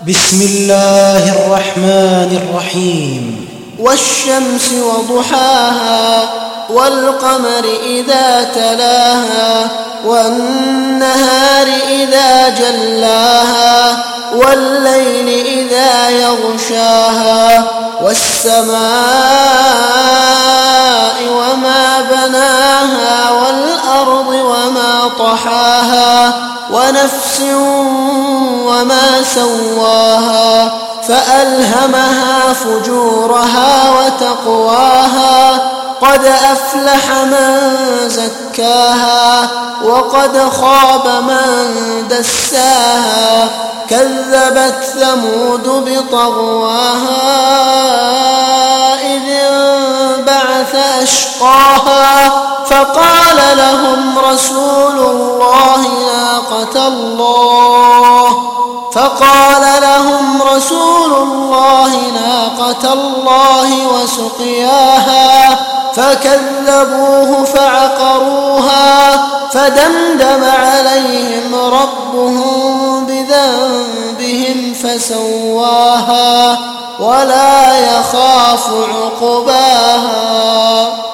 بسم الله الرحمن الرحيم. والشمس وضحاها والقمر إذا تلاها والنهار إذا جلاها والليل إذا يغشاها والسماء وما بناها والأرض وما طحاها ونفس وما سواها فألهمها فجورها وتقواها قد أفلح من زكاها وقد خاب من دساها كذبت ثمود بطغواها إذ انبعث أشقاها فقال لهم رسول الله ناقة الله وسقياها فكذبوه فعقروها فدمدم عليهم ربهم بذنبهم فسواها ولا يخاف عقباها.